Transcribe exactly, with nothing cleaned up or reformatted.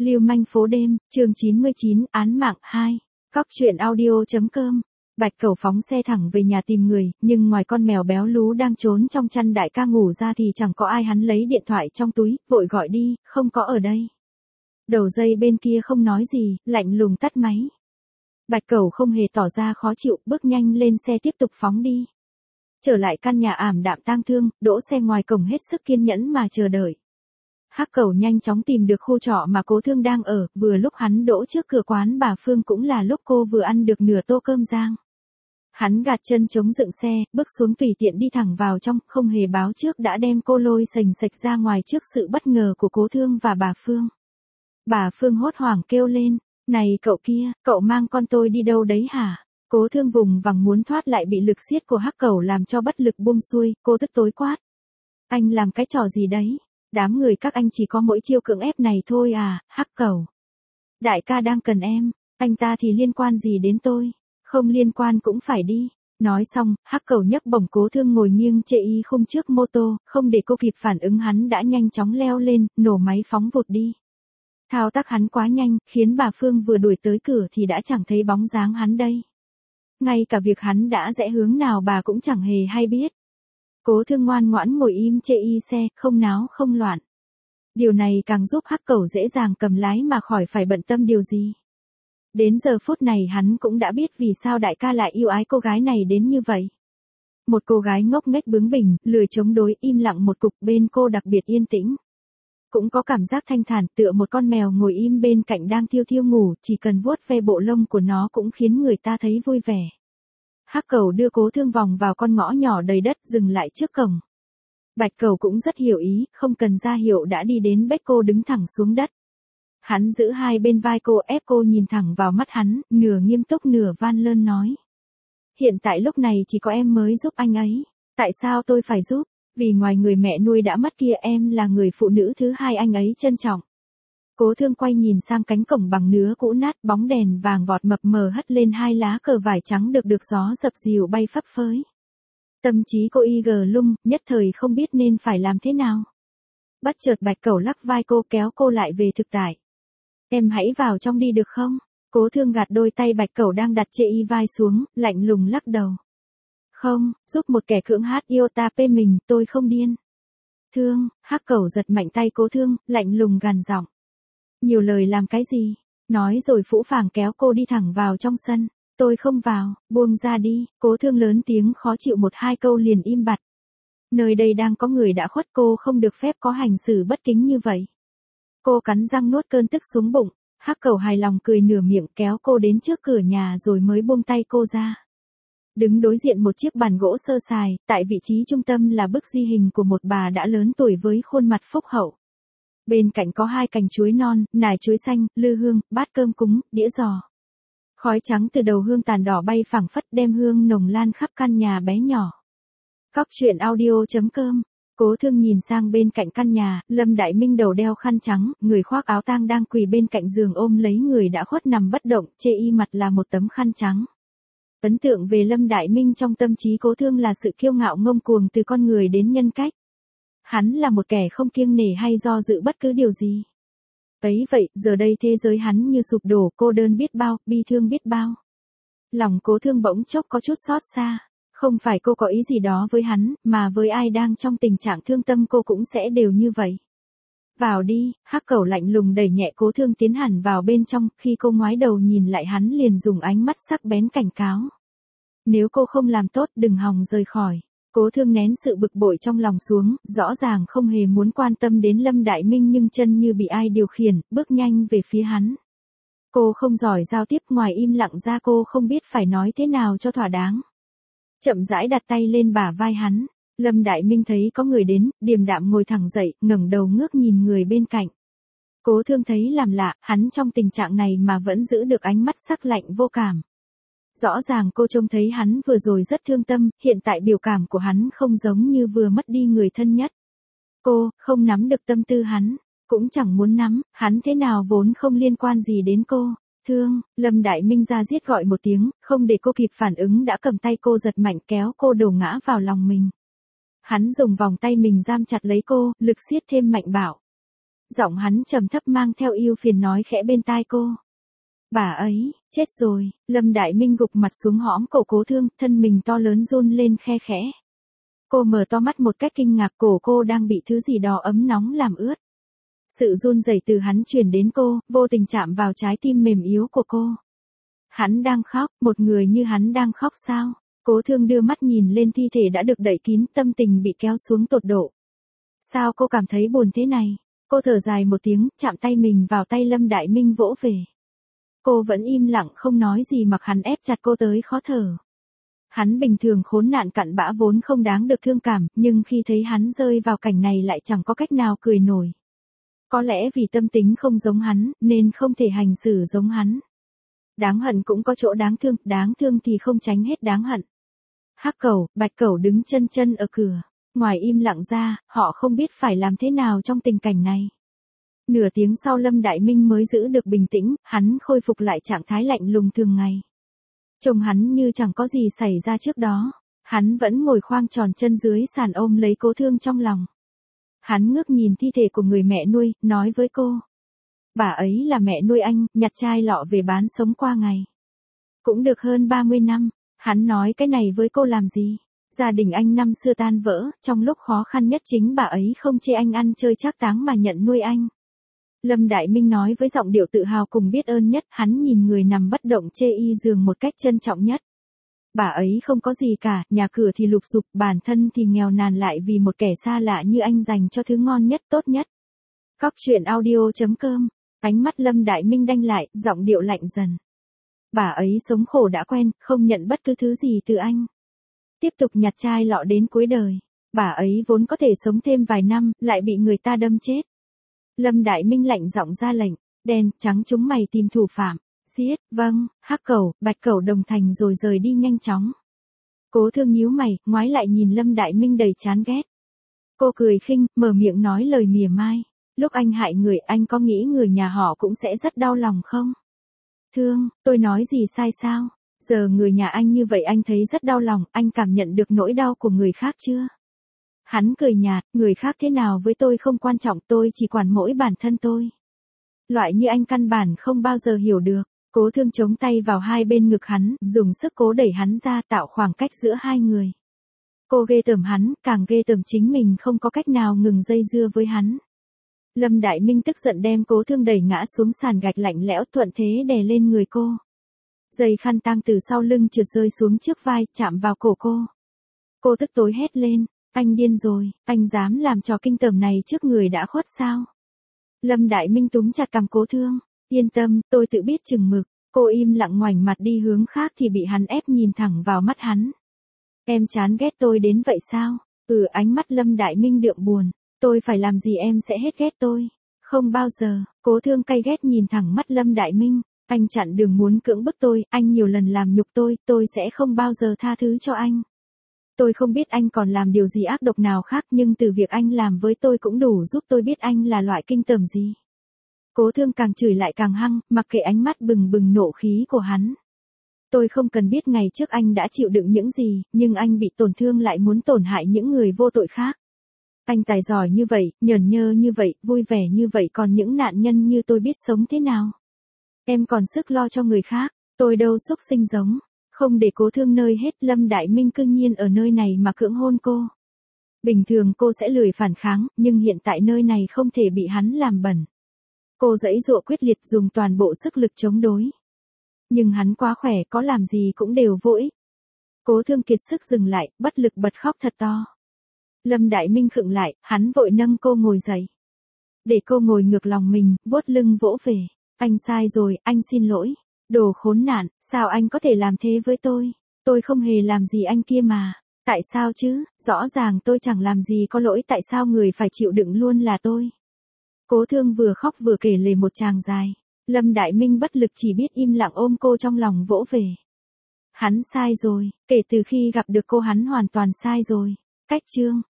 Lưu manh phố đêm, chương chín mươi chín, án mạng hai. Cóc truyện audio.com. Bạch Cẩu phóng xe thẳng về nhà tìm người, nhưng ngoài con mèo béo lú đang trốn trong chăn đại ca ngủ ra thì chẳng có ai. Hắn lấy điện thoại trong túi, vội gọi đi, không có ở đây. Đầu dây bên kia không nói gì, lạnh lùng tắt máy. Bạch Cẩu không hề tỏ ra khó chịu, bước nhanh lên xe tiếp tục phóng đi. Trở lại căn nhà ảm đạm tang thương, đỗ xe ngoài cổng hết sức kiên nhẫn mà chờ đợi. Hắc Cẩu nhanh chóng tìm được khu trọ mà Cố Thương đang ở, vừa lúc hắn đỗ trước cửa quán bà Phương cũng là lúc cô vừa ăn được nửa tô cơm rang. Hắn gạt chân chống dựng xe, bước xuống tùy tiện đi thẳng vào trong, không hề báo trước đã đem cô lôi sành sạch ra ngoài trước sự bất ngờ của Cố Thương và bà Phương. Bà Phương hốt hoảng kêu lên, này cậu kia, cậu mang con tôi đi đâu đấy hả? Cố Thương vùng vằng muốn thoát lại bị lực siết của Hắc Cẩu làm cho bất lực buông xuôi, cô tức tối quát. Anh làm cái trò gì đấy? Đám người các anh chỉ có mỗi chiêu cưỡng ép này thôi à, Hắc Cẩu. Đại ca đang cần em, anh ta thì liên quan gì đến tôi? Không liên quan cũng phải đi. Nói xong, Hắc Cẩu nhấc bổng Cố Thương ngồi nghiêng chê y khung trước mô tô, không để cô kịp phản ứng hắn đã nhanh chóng leo lên, nổ máy phóng vụt đi. Thao tác hắn quá nhanh, khiến bà Phương vừa đuổi tới cửa thì đã chẳng thấy bóng dáng hắn đây. Ngay cả việc hắn đã rẽ hướng nào bà cũng chẳng hề hay biết. Cố Thương ngoan ngoãn ngồi im chê y xe, không náo không loạn. Điều này càng giúp Hắc Cẩu dễ dàng cầm lái mà khỏi phải bận tâm điều gì. Đến giờ phút này hắn cũng đã biết vì sao đại ca lại yêu ái cô gái này đến như vậy. Một cô gái ngốc nghếch bướng bỉnh, lười chống đối, im lặng một cục, bên cô đặc biệt yên tĩnh. Cũng có cảm giác thanh thản, tựa một con mèo ngồi im bên cạnh đang thiêu thiêu ngủ, chỉ cần vuốt ve bộ lông của nó cũng khiến người ta thấy vui vẻ. Hắc Cẩu đưa Cố Thương vòng vào con ngõ nhỏ đầy đất, dừng lại trước cổng. Bạch Cẩu cũng rất hiểu ý, không cần ra hiệu đã đi đến bếch cô đứng thẳng xuống đất. Hắn giữ hai bên vai cô, ép cô nhìn thẳng vào mắt hắn, nửa nghiêm túc nửa van lơn nói. Hiện tại lúc này chỉ có em mới giúp anh ấy. Tại sao tôi phải giúp? Vì ngoài người mẹ nuôi đã mất kia em là người phụ nữ thứ hai anh ấy trân trọng. Cố Thương quay nhìn sang cánh cổng bằng nứa cũ nát, bóng đèn vàng vọt mập mờ hất lên hai lá cờ vải trắng được được gió dập dìu bay phấp phới. Tâm trí cô y gờ lung, nhất thời không biết nên phải làm thế nào. Bất chợt Bạch Cẩu lắc vai cô kéo cô lại về thực tại. Em hãy vào trong đi được không? Cố Thương gạt đôi tay Bạch Cẩu đang đặt chê y vai xuống, lạnh lùng lắc đầu. Không, giúp một kẻ cưỡng hát yêu ta pê mình, tôi không điên. Thương, Hắc Cẩu giật mạnh tay Cố Thương, lạnh lùng gằn giọng. Nhiều lời làm cái gì? Nói rồi phũ phàng kéo cô đi thẳng vào trong sân. Tôi không vào, buông ra đi. Cố Thương lớn tiếng khó chịu một hai câu liền im bặt. Nơi đây đang có người đã khuất, cô không được phép có hành xử bất kính như vậy. Cô cắn răng nuốt cơn tức xuống bụng. Hắc Cẩu hài lòng cười nửa miệng kéo cô đến trước cửa nhà rồi mới buông tay cô ra. Đứng đối diện một chiếc bàn gỗ sơ sài, tại vị trí trung tâm là bức di hình của một bà đã lớn tuổi với khuôn mặt phúc hậu. Bên cạnh có hai cành chuối non, nải chuối xanh, lư hương, bát cơm cúng, đĩa giò. Khói trắng từ đầu hương tàn đỏ bay phảng phất đem hương nồng lan khắp căn nhà bé nhỏ. Cóc truyện audio.com. Cố Thương nhìn sang bên cạnh căn nhà, Lâm Đại Minh đầu đeo khăn trắng, người khoác áo tang đang quỳ bên cạnh giường ôm lấy người đã khuất nằm bất động, chê y mặt là một tấm khăn trắng. Ấn tượng về Lâm Đại Minh trong tâm trí Cố Thương là sự kiêu ngạo ngông cuồng từ con người đến nhân cách. Hắn là một kẻ không kiêng nể hay do dự bất cứ điều gì. Ấy vậy, giờ đây thế giới hắn như sụp đổ, cô đơn biết bao, bi thương biết bao. Lòng Cố Thương bỗng chốc có chút xót xa. Không phải cô có ý gì đó với hắn, mà với ai đang trong tình trạng thương tâm cô cũng sẽ đều như vậy. Vào đi, Hắc Cẩu lạnh lùng đẩy nhẹ Cố Thương tiến hẳn vào bên trong, khi cô ngoái đầu nhìn lại hắn liền dùng ánh mắt sắc bén cảnh cáo. Nếu cô không làm tốt đừng hòng rời khỏi. Cố Thương nén sự bực bội trong lòng xuống, rõ ràng không hề muốn quan tâm đến Lâm Đại Minh nhưng chân như bị ai điều khiển, bước nhanh về phía hắn. Cô không giỏi giao tiếp, ngoài im lặng ra cô không biết phải nói thế nào cho thỏa đáng. Chậm rãi đặt tay lên bả vai hắn. Lâm Đại Minh thấy có người đến, điềm đạm ngồi thẳng dậy, ngẩng đầu ngước nhìn người bên cạnh. Cố Thương thấy làm lạ, hắn trong tình trạng này mà vẫn giữ được ánh mắt sắc lạnh vô cảm. Rõ ràng cô trông thấy hắn vừa rồi rất thương tâm, hiện tại biểu cảm của hắn không giống như vừa mất đi người thân nhất. Cô, không nắm được tâm tư hắn, cũng chẳng muốn nắm, hắn thế nào vốn không liên quan gì đến cô. Thương, Lâm Đại Minh ra giết gọi một tiếng, không để cô kịp phản ứng đã cầm tay cô giật mạnh kéo cô đổ ngã vào lòng mình. Hắn dùng vòng tay mình giam chặt lấy cô, lực siết thêm mạnh bạo. Giọng hắn trầm thấp mang theo ưu phiền nói khẽ bên tai cô. Bà ấy, chết rồi, Lâm Đại Minh gục mặt xuống hõm cổ Cố Thương, thân mình to lớn run lên khe khẽ. Cô mở to mắt một cách kinh ngạc, cổ cô đang bị thứ gì đó ấm nóng làm ướt. Sự run rẩy từ hắn truyền đến cô, vô tình chạm vào trái tim mềm yếu của cô. Hắn đang khóc, một người như hắn đang khóc sao? Cố Thương đưa mắt nhìn lên thi thể đã được đậy kín, tâm tình bị kéo xuống tột độ. Sao cô cảm thấy buồn thế này? Cô thở dài một tiếng, chạm tay mình vào tay Lâm Đại Minh vỗ về. Cô vẫn im lặng không nói gì mặc hắn ép chặt cô tới khó thở. Hắn bình thường khốn nạn cặn bã vốn không đáng được thương cảm, nhưng khi thấy hắn rơi vào cảnh này lại chẳng có cách nào cười nổi. Có lẽ vì tâm tính không giống hắn, nên không thể hành xử giống hắn. Đáng hận cũng có chỗ đáng thương, đáng thương thì không tránh hết đáng hận. Hắc Cẩu, Bạch Cẩu đứng chân chân ở cửa. Ngoài im lặng ra, họ không biết phải làm thế nào trong tình cảnh này. Nửa tiếng sau Lâm Đại Minh mới giữ được bình tĩnh, hắn khôi phục lại trạng thái lạnh lùng thường ngày. Trông hắn như chẳng có gì xảy ra trước đó. Hắn vẫn ngồi khoang tròn chân dưới sàn ôm lấy Cố Thương trong lòng. Hắn ngước nhìn thi thể của người mẹ nuôi, nói với cô. Bà ấy là mẹ nuôi anh, nhặt chai lọ về bán sống qua ngày. Cũng được hơn ba mươi năm, hắn nói cái này với cô làm gì? Gia đình anh năm xưa tan vỡ, trong lúc khó khăn nhất chính bà ấy không chê anh ăn chơi trác táng mà nhận nuôi anh. Lâm Đại Minh nói với giọng điệu tự hào cùng biết ơn nhất, hắn nhìn người nằm bất động chê y giường một cách trân trọng nhất. Bà ấy không có gì cả, nhà cửa thì lụp xụp, bản thân thì nghèo nàn lại vì một kẻ xa lạ như anh dành cho thứ ngon nhất tốt nhất. Cóc truyện audio chấm com, ánh mắt Lâm Đại Minh đanh lại, giọng điệu lạnh dần. Bà ấy sống khổ đã quen, không nhận bất cứ thứ gì từ anh. Tiếp tục nhặt chai lọ đến cuối đời. Bà ấy vốn có thể sống thêm vài năm, lại bị người ta đâm chết. Lâm Đại Minh lạnh giọng ra lệnh, đen, trắng chúng mày tìm thủ phạm. Giết, vâng, Hắc Cẩu, Bạch Cẩu đồng thành rồi rời đi nhanh chóng. Cố Thương nhíu mày, ngoái lại nhìn Lâm Đại Minh đầy chán ghét. Cô cười khinh, mở miệng nói lời mỉa mai. Lúc anh hại người, anh có nghĩ người nhà họ cũng sẽ rất đau lòng không? Thương, tôi nói gì sai sao? Giờ người nhà anh như vậy anh thấy rất đau lòng, anh cảm nhận được nỗi đau của người khác chưa? Hắn cười nhạt, người khác thế nào với tôi không quan trọng, tôi chỉ quản mỗi bản thân tôi. Loại như anh căn bản không bao giờ hiểu được. Cố Thương chống tay vào hai bên ngực hắn, dùng sức cố đẩy hắn ra tạo khoảng cách giữa hai người. Cô ghê tởm hắn, càng ghê tởm chính mình không có cách nào ngừng dây dưa với hắn. Lâm Đại Minh tức giận đem Cố Thương đẩy ngã xuống sàn gạch lạnh lẽo, thuận thế đè lên người cô. Dây khăn tang từ sau lưng trượt rơi xuống trước vai, chạm vào cổ cô. Cô tức tối hét lên, anh điên rồi, anh dám làm trò kinh tởm này trước người đã khuất sao? Lâm Đại Minh túm chặt cằm Cố Thương, yên tâm, tôi tự biết chừng mực. Cô im lặng ngoảnh mặt đi hướng khác thì bị hắn ép nhìn thẳng vào mắt hắn. Em chán ghét tôi đến vậy sao? Ừ, ánh mắt Lâm Đại Minh đượm buồn. Tôi phải làm gì em sẽ hết ghét tôi? Không bao giờ. Cố Thương cay ghét nhìn thẳng mắt Lâm Đại Minh. Anh chặn đường muốn cưỡng bức tôi, anh nhiều lần làm nhục tôi, tôi sẽ không bao giờ tha thứ cho anh. Tôi không biết anh còn làm điều gì ác độc nào khác, nhưng từ việc anh làm với tôi cũng đủ giúp tôi biết anh là loại kinh tởm gì. Cố Thương càng chửi lại càng hăng, mặc kệ ánh mắt bừng bừng nộ khí của hắn. Tôi không cần biết ngày trước anh đã chịu đựng những gì, nhưng anh bị tổn thương lại muốn tổn hại những người vô tội khác. Anh tài giỏi như vậy, nhởn nhơ như vậy, vui vẻ như vậy, còn những nạn nhân như tôi biết sống thế nào? Em còn sức lo cho người khác, tôi đâu xúc sinh giống. Không để Cố Thương nơi hết, Lâm Đại Minh cương nhiên ở nơi này mà cưỡng hôn cô. Bình thường cô sẽ lười phản kháng, nhưng hiện tại nơi này không thể bị hắn làm bẩn. Cô giãy giụa quyết liệt dùng toàn bộ sức lực chống đối. Nhưng hắn quá khỏe, có làm gì cũng đều vô ích. Cố Thương kiệt sức dừng lại, bất lực bật khóc thật to. Lâm Đại Minh khựng lại, hắn vội nâng cô ngồi dậy. Để cô ngồi ngược lòng mình, vuốt lưng vỗ về. Anh sai rồi, anh xin lỗi. Đồ khốn nạn, sao anh có thể làm thế với tôi? Tôi không hề làm gì anh kia mà. Tại sao chứ? Rõ ràng tôi chẳng làm gì có lỗi, tại sao người phải chịu đựng luôn là tôi? Cố Thương vừa khóc vừa kể lể một tràng dài. Lâm Đại Minh bất lực chỉ biết im lặng ôm cô trong lòng vỗ về. Hắn sai rồi, kể từ khi gặp được cô hắn hoàn toàn sai rồi. Cách chương